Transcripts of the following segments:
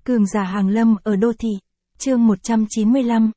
Cường giả hàng lâm ở đô thị. Chương 195,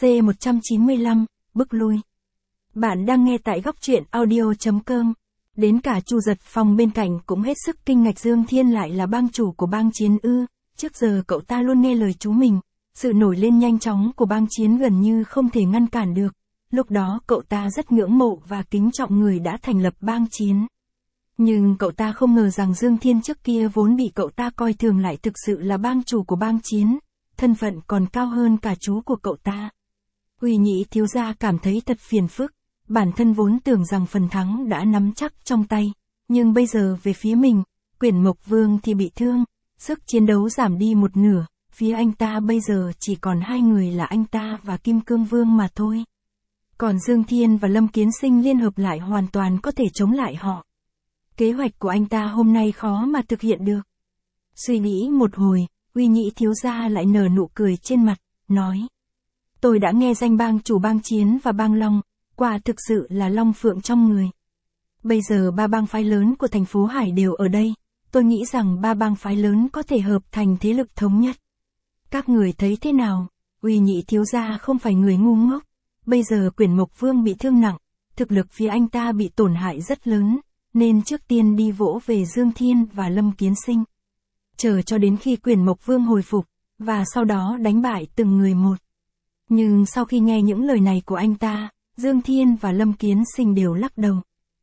C195, bức lui. Bạn đang nghe tại góc truyện audio.com. Đến cả Chu Giật Phong bên cạnh cũng hết sức kinh ngạc, Dương Thiên lại là bang chủ của bang Chiến ư? Trước giờ cậu ta luôn nghe lời chú mình. Sự nổi lên nhanh chóng của bang Chiến gần như không thể ngăn cản được. Lúc đó cậu ta rất ngưỡng mộ và kính trọng người đã thành lập bang Chiến. Nhưng cậu ta không ngờ rằng Dương Thiên trước kia vốn bị cậu ta coi thường lại thực sự là bang chủ của bang Chiến, thân phận còn cao hơn cả chú của cậu ta. Uy Nhị thiếu gia cảm thấy thật phiền phức, bản thân vốn tưởng rằng phần thắng đã nắm chắc trong tay, nhưng bây giờ về phía mình, Quyển Mộc Vương thì bị thương, sức chiến đấu giảm đi một nửa, phía anh ta bây giờ chỉ còn hai người là anh ta và Kim Cương Vương mà thôi. Còn Dương Thiên và Lâm Kiến Sinh liên hợp lại hoàn toàn có thể chống lại họ. Kế hoạch của anh ta hôm nay khó mà thực hiện được. Suy nghĩ một hồi, Uy Nhị thiếu gia lại nở nụ cười trên mặt, nói. Tôi đã nghe danh bang chủ bang Chiến và bang Long, quả thực sự là long phượng trong người. Bây giờ ba bang phái lớn của thành phố Hải đều ở đây, tôi nghĩ rằng ba bang phái lớn có thể hợp thành thế lực thống nhất. Các người thấy thế nào? Uy Nhị thiếu gia không phải người ngu ngốc. Bây giờ Quyển Mộc Vương bị thương nặng, thực lực phía anh ta bị tổn hại rất lớn, nên trước tiên đi vỗ về Dương Thiên và Lâm Kiến Sinh. Chờ cho đến khi Quyển Mộc Vương hồi phục, và sau đó đánh bại từng người một. Nhưng sau khi nghe những lời này của anh ta, Dương Thiên và Lâm Kiến Sinh đều lắc đầu.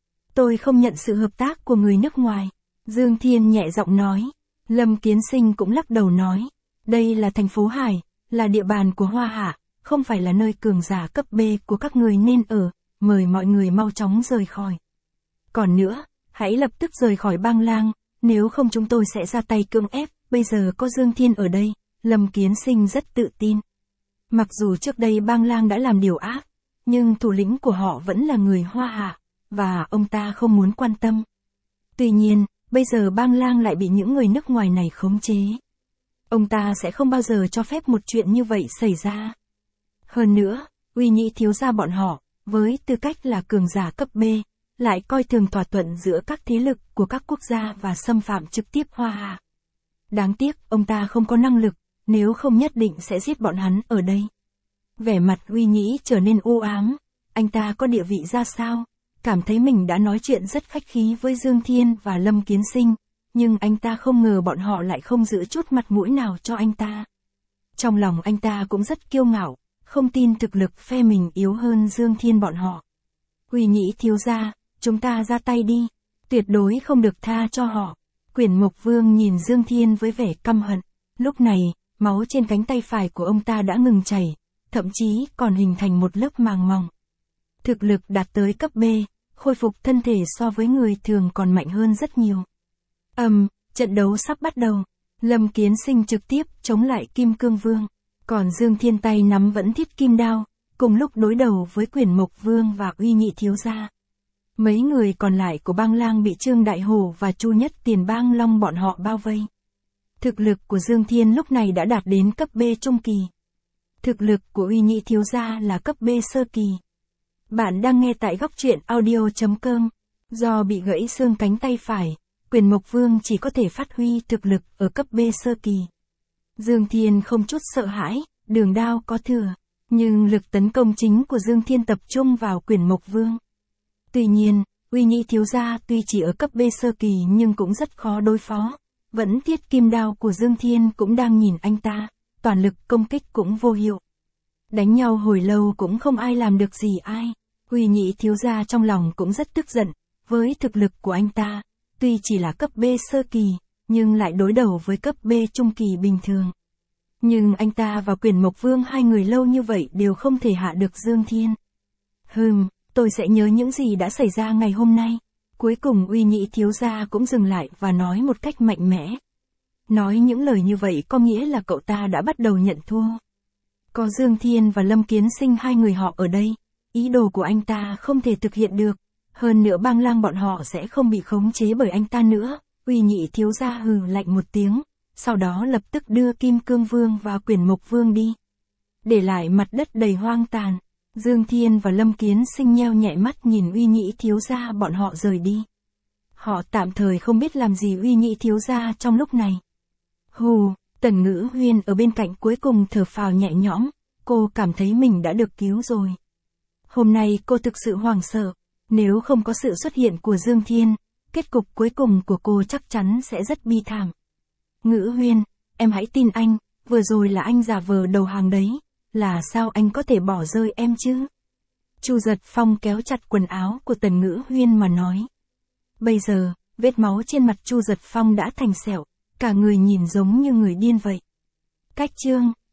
Tôi không nhận sự hợp tác của người nước ngoài. Dương Thiên nhẹ giọng nói. Lâm Kiến Sinh cũng lắc đầu nói. Đây là thành phố Hải, là địa bàn của Hoa Hạ, không phải là nơi cường giả cấp B của các người nên ở, mời mọi người mau chóng rời khỏi. Còn nữa, hãy lập tức rời khỏi bang Lang, nếu không chúng tôi sẽ ra tay cưỡng ép, bây giờ có Dương Thiên ở đây, Lâm Kiến Sinh rất tự tin. Mặc dù trước đây bang Lang đã làm điều ác, nhưng thủ lĩnh của họ vẫn là người Hoa Hạ, và ông ta không muốn quan tâm. Tuy nhiên, bây giờ bang Lang lại bị những người nước ngoài này khống chế. Ông ta sẽ không bao giờ cho phép một chuyện như vậy xảy ra. Hơn nữa, Uy Nhị thiếu gia bọn họ, với tư cách là cường giả cấp B, lại coi thường thỏa thuận giữa các thế lực của các quốc gia và xâm phạm trực tiếp Hoa Hạ. Đáng tiếc, ông ta không có năng lực, nếu không nhất định sẽ giết bọn hắn ở đây. Vẻ mặt Uy Nhị trở nên u ám, anh ta có địa vị ra sao, cảm thấy mình đã nói chuyện rất khách khí với Dương Thiên và Lâm Kiến Sinh, nhưng anh ta không ngờ bọn họ lại không giữ chút mặt mũi nào cho anh ta. Trong lòng anh ta cũng rất kiêu ngạo, không tin thực lực phe mình yếu hơn Dương Thiên bọn họ. Uy Nhị thiếu gia, chúng ta ra tay đi, tuyệt đối không được tha cho họ. Quyển Mộc Vương nhìn Dương Thiên với vẻ căm hận, lúc này, máu trên cánh tay phải của ông ta đã ngừng chảy, thậm chí còn hình thành một lớp màng mỏng. Thực lực đạt tới cấp B, khôi phục thân thể so với người thường còn mạnh hơn rất nhiều. Trận đấu sắp bắt đầu. Lâm Kiến Sinh trực tiếp chống lại Kim Cương Vương, còn Dương Thiên tay nắm vẫn thiết kim đao, cùng lúc đối đầu với Quyển Mộc Vương và Uy Nhị thiếu gia. Mấy người còn lại của bang Lang bị Trương Đại Hổ và Chu Nhất Tiền bang Long bọn họ bao vây. Thực lực của Dương Thiên lúc này đã đạt đến cấp B trung kỳ. Thực lực của Uy Nhị thiếu gia là cấp B sơ kỳ. Bạn đang nghe tại góc truyện audio.com. Do bị gãy xương cánh tay phải, Quyển Mộc Vương chỉ có thể phát huy thực lực ở cấp B sơ kỳ. Dương Thiên không chút sợ hãi, đường đao có thừa, nhưng lực tấn công chính của Dương Thiên tập trung vào Quyển Mộc Vương. Tuy nhiên, Uy Nhị thiếu gia tuy chỉ ở cấp B sơ kỳ nhưng cũng rất khó đối phó, vẫn thiết kim đao của Dương Thiên cũng đang nhìn anh ta, toàn lực công kích cũng vô hiệu. Đánh nhau hồi lâu cũng không ai làm được gì ai. Uy Nhị thiếu gia trong lòng cũng rất tức giận, với thực lực của anh ta, tuy chỉ là cấp B sơ kỳ, nhưng lại đối đầu với cấp B trung kỳ bình thường. Nhưng anh ta và Quyển Mộc Vương hai người lâu như vậy đều không thể hạ được Dương Thiên. Tôi sẽ nhớ những gì đã xảy ra ngày hôm nay. Cuối cùng Uy Nhị thiếu gia cũng dừng lại và nói một cách mạnh mẽ. Nói những lời như vậy có nghĩa là cậu ta đã bắt đầu nhận thua. Có Dương Thiên và Lâm Kiến Sinh hai người họ ở đây, ý đồ của anh ta không thể thực hiện được. Hơn nữa bang Lang bọn họ sẽ không bị khống chế bởi anh ta nữa. Uy Nhị thiếu gia hừ lạnh một tiếng, sau đó lập tức đưa Kim Cương Vương và Quyển Mộc Vương đi. Để lại mặt đất đầy hoang tàn. Dương Thiên và Lâm Kiến Sinh nheo nhẹ mắt nhìn Uy Nhị thiếu gia bọn họ rời đi. Họ tạm thời không biết làm gì Uy Nhị thiếu gia trong lúc này. Tần Ngữ Huyên ở bên cạnh cuối cùng thở phào nhẹ nhõm, cô cảm thấy mình đã được cứu rồi. Hôm nay cô thực sự hoảng sợ, nếu không có sự xuất hiện của Dương Thiên, kết cục cuối cùng của cô chắc chắn sẽ rất bi thảm. Ngữ Huyên, em hãy tin anh, vừa rồi là anh giả vờ đầu hàng đấy, là sao anh có thể bỏ rơi em chứ? Chu Giật Phong kéo chặt quần áo của Tần Ngữ Huyên mà nói. Bây giờ, vết máu trên mặt Chu Giật Phong đã thành sẹo, cả người nhìn giống như người điên vậy. Cách chương